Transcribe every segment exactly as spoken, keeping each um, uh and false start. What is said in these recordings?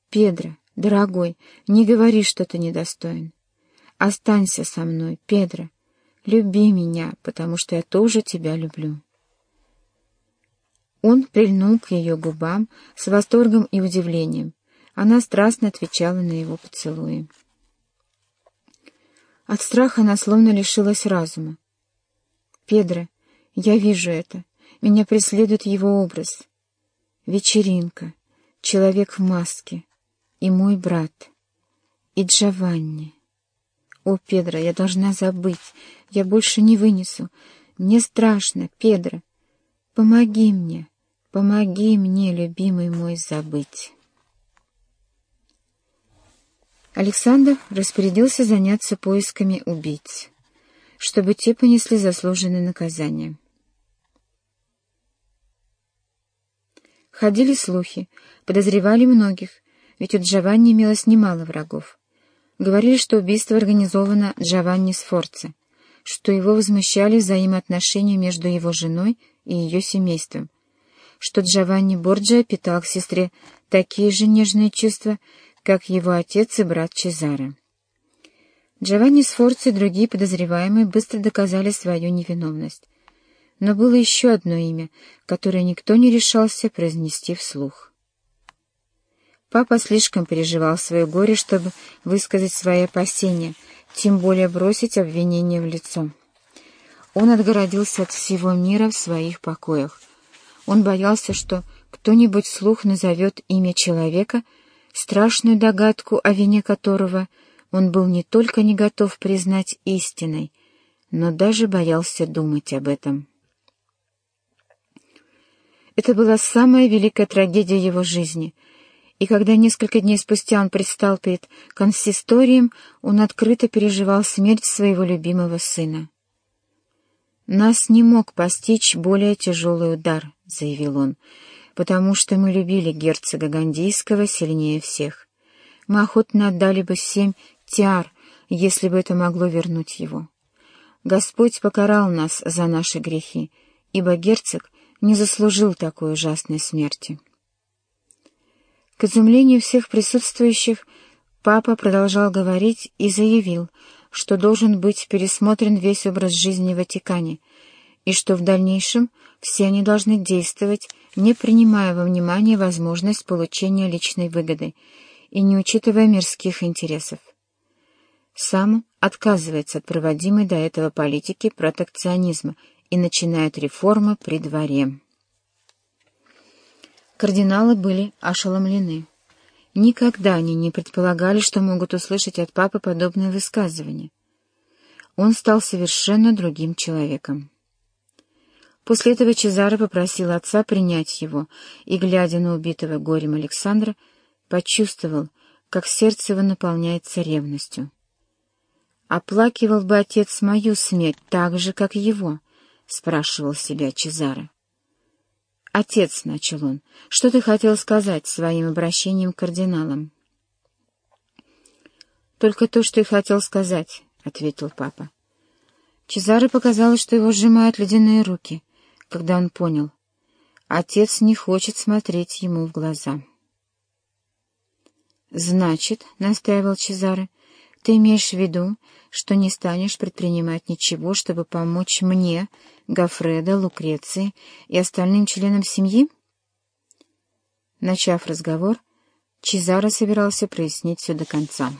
Педро, дорогой, не говори, что ты недостоин. Останься со мной, Педро. Люби меня, потому что я тоже тебя люблю». Он прильнул к ее губам с восторгом и удивлением. Она страстно отвечала на его поцелуи. От страха она словно лишилась разума. «Педро, я вижу это. Меня преследует его образ. Вечеринка, человек в маске, и мой брат, и Джованни. О, Педро, я должна забыть. Я больше не вынесу. Мне страшно, Педро. Помоги мне, помоги мне, любимый мой, забыть». Александр распорядился заняться поисками убийц, чтобы те понесли заслуженное наказание. Ходили слухи, подозревали многих, ведь у Джованни имелось немало врагов. Говорили, что убийство организовано Джованни Сфорца, что его возмущали взаимоотношения между его женой и ее семейством, что Джованни Борджиа питал к сестре такие же нежные чувства, как его отец и брат Чезаре. Джованни Сфорца и другие подозреваемые быстро доказали свою невиновность. Но было еще одно имя, которое никто не решался произнести вслух. Папа слишком переживал свое горе, чтобы высказать свои опасения, тем более бросить обвинение в лицо. Он отгородился от всего мира в своих покоях. Он боялся, что кто-нибудь вслух назовет имя человека, страшную догадку о вине которого он был не только не готов признать истиной, но даже боялся думать об этом. Это была самая великая трагедия его жизни, и когда несколько дней спустя он предстал перед консисторием, он открыто переживал смерть своего любимого сына. «Нас не мог постичь более тяжелый удар», — заявил он, «потому что мы любили герцога Гандийского сильнее всех. Мы охотно отдали бы семь тиар, если бы это могло вернуть его. Господь покарал нас за наши грехи, ибо герцог не заслужил такой ужасной смерти». К изумлению всех присутствующих, папа продолжал говорить и заявил, что должен быть пересмотрен весь образ жизни в Ватикане, и что в дальнейшем все они должны действовать, не принимая во внимание возможность получения личной выгоды и не учитывая мирских интересов. Сам отказывается от проводимой до этого политики протекционизма и начинает реформы при дворе. Кардиналы были ошеломлены. Никогда они не предполагали, что могут услышать от папы подобное высказывание. Он стал совершенно другим человеком. После этого Чезаре попросил отца принять его, и, глядя на убитого горем Александра, почувствовал, как сердце его наполняется ревностью. «Оплакивал бы отец мою смерть так же, как его?» — спрашивал себя Чезаре. «Отец», — начал он, — «что ты хотел сказать своим обращением к кардиналам?» «Только то, что и хотел сказать», — ответил папа. Чезаре показалось, что его сжимают ледяные руки, когда он понял. Отец не хочет смотреть ему в глаза. «Значит, — настаивал Чезаре, — ты имеешь в виду, что не станешь предпринимать ничего, чтобы помочь мне, Гоффредо, Лукреции и остальным членам семьи?» Начав разговор, Чезаре собирался прояснить все до конца.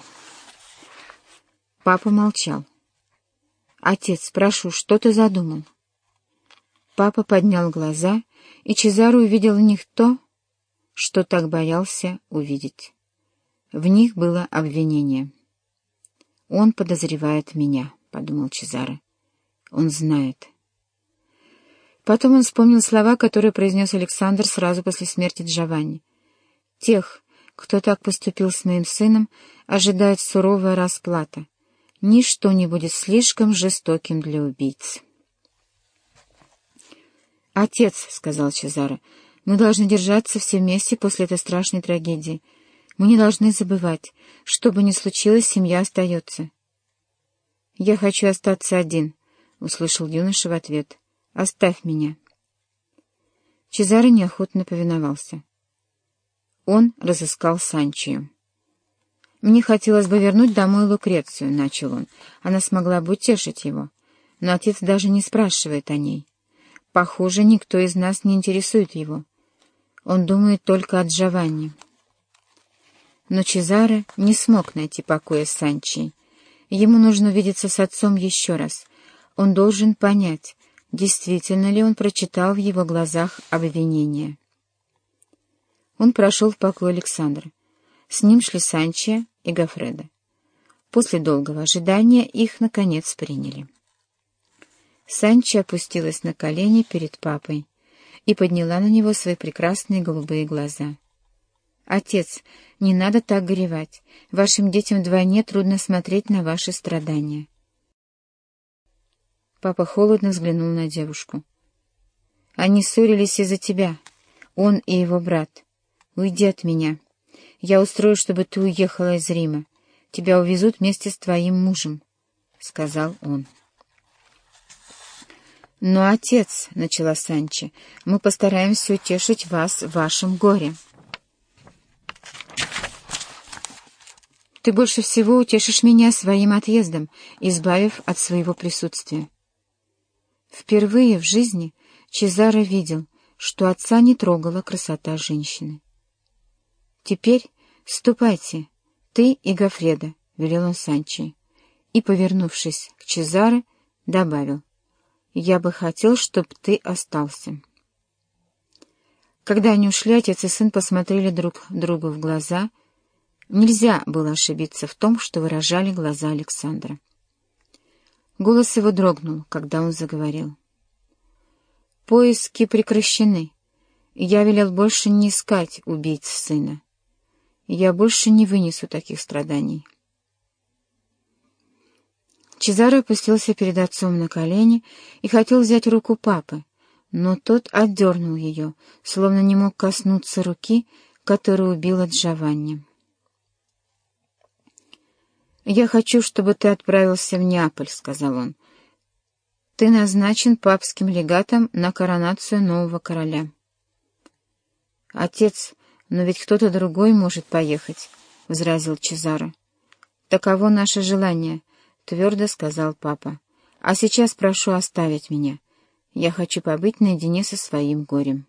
Папа молчал. «Отец, прошу, что ты задумал?» Папа поднял глаза, и Чезаре увидел в них то, что так боялся увидеть. В них было обвинение. «Он подозревает меня», — подумал Чезаре. «Он знает». Потом он вспомнил слова, которые произнес Александр сразу после смерти Джованни. «Тех, кто так поступил с моим сыном, ожидает суровая расплата. Ничто не будет слишком жестоким для убийц». «Отец», — сказал Чезаре, — «мы должны держаться все вместе после этой страшной трагедии. Мы не должны забывать, что бы ни случилось, семья остается». «Я хочу остаться один», — услышал юноша в ответ. «Оставь меня». Чезаре неохотно повиновался. Он разыскал Санчию. «Мне хотелось бы вернуть домой Лукрецию», — начал он. Она смогла бы утешить его. Но отец даже не спрашивает о ней. Похоже, никто из нас не интересует его. Он думает только о Джованни. Но Чезаре не смог найти покоя с Санчией. Ему нужно увидеться с отцом еще раз. Он должен понять, действительно ли он прочитал в его глазах обвинение. Он прошел в покой Александра. С ним шли Санчия и Гоффредо. После долгого ожидания их, наконец, приняли. Санчия опустилась на колени перед папой и подняла на него свои прекрасные голубые глаза. «Отец, не надо так горевать. Вашим детям вдвойне трудно смотреть на ваши страдания». Папа холодно взглянул на девушку. «Они ссорились из-за тебя, он и его брат. Уйди от меня. Я устрою, чтобы ты уехала из Рима. Тебя увезут вместе с твоим мужем», — сказал он. «Но, отец, — начала Санчо, — мы постараемся утешить вас в вашем горе». «Ты больше всего утешишь меня своим отъездом, избавив от своего присутствия». Впервые в жизни Чезаре видел, что отца не трогала красота женщины. «Теперь ступайте, ты и Гоффредо», — велел он Санчо, и, повернувшись к Чезаре, добавил: «Я бы хотел, чтоб ты остался». Когда они ушли, отец и сын посмотрели друг другу в глаза. Нельзя было ошибиться в том, что выражали глаза Александра. Голос его дрогнул, когда он заговорил. «Поиски прекращены. Я велел больше не искать убийц сына. Я больше не вынесу таких страданий». Чезаре опустился перед отцом на колени и хотел взять руку папы, но тот отдернул ее, словно не мог коснуться руки, которая убила Джованни. «Я хочу, чтобы ты отправился в Неаполь», — сказал он. «Ты назначен папским легатом на коронацию нового короля». «Отец, но ведь кто-то другой может поехать», — возразил Чезаре. «Таково наше желание», — твердо сказал папа. «А сейчас прошу оставить меня. Я хочу побыть наедине со своим горем».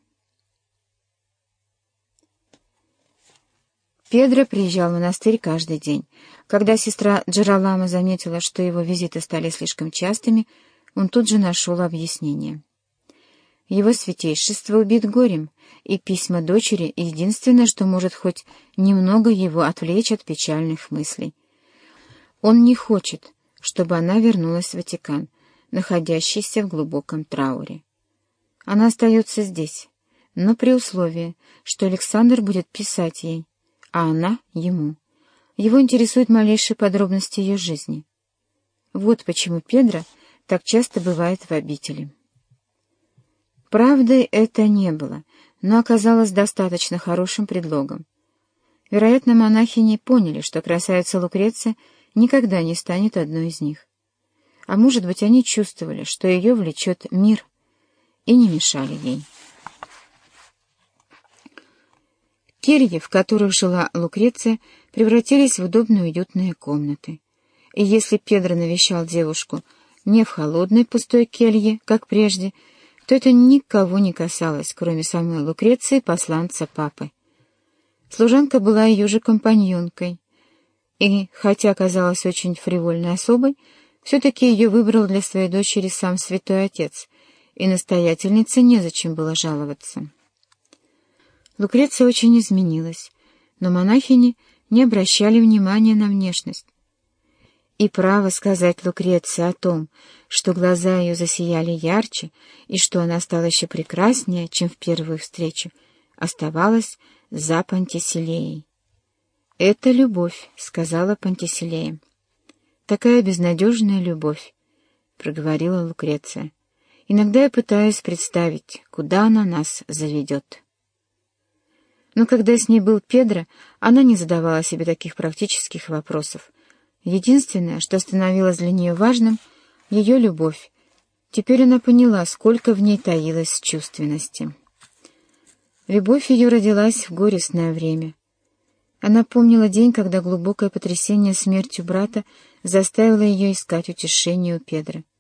Педро приезжал в монастырь каждый день. Когда сестра Джералама заметила, что его визиты стали слишком частыми, он тут же нашел объяснение. Его святейшество убит горем, и письма дочери — единственное, что может хоть немного его отвлечь от печальных мыслей. Он не хочет, чтобы она вернулась в Ватикан, находящийся в глубоком трауре. Она остается здесь, но при условии, что Александр будет писать ей, а она — ему. Его интересуют малейшие подробности ее жизни. Вот почему Педро так часто бывает в обители. Правдой это не было, но оказалось достаточно хорошим предлогом. Вероятно, монахини поняли, что красавица Лукреция никогда не станет одной из них. А может быть, они чувствовали, что ее влечет мир, и не мешали ей. Кельи, в которых жила Лукреция, превратились в удобные уютные комнаты. И если Педро навещал девушку не в холодной пустой келье, как прежде, то это никого не касалось, кроме самой Лукреции, посланца папы. Служанка была ее же компаньонкой, и, хотя оказалась очень фривольной особой, все-таки ее выбрал для своей дочери сам святой отец, и настоятельнице незачем было жаловаться. Лукреция очень изменилась, но монахини не обращали внимания на внешность. И право сказать Лукреции о том, что глаза ее засияли ярче и что она стала еще прекраснее, чем в первую встречу, оставалось за Пантиселеей. «Это любовь», — сказала Пантиселея. «Такая безнадежная любовь», — проговорила Лукреция. «Иногда я пытаюсь представить, куда она нас заведет». Но когда с ней был Педро, она не задавала себе таких практических вопросов. Единственное, что становилось для нее важным — ее любовь. Теперь она поняла, сколько в ней таилось чувственности. Любовь ее родилась в горестное время. Она помнила день, когда глубокое потрясение смертью брата заставило ее искать утешение у Педро.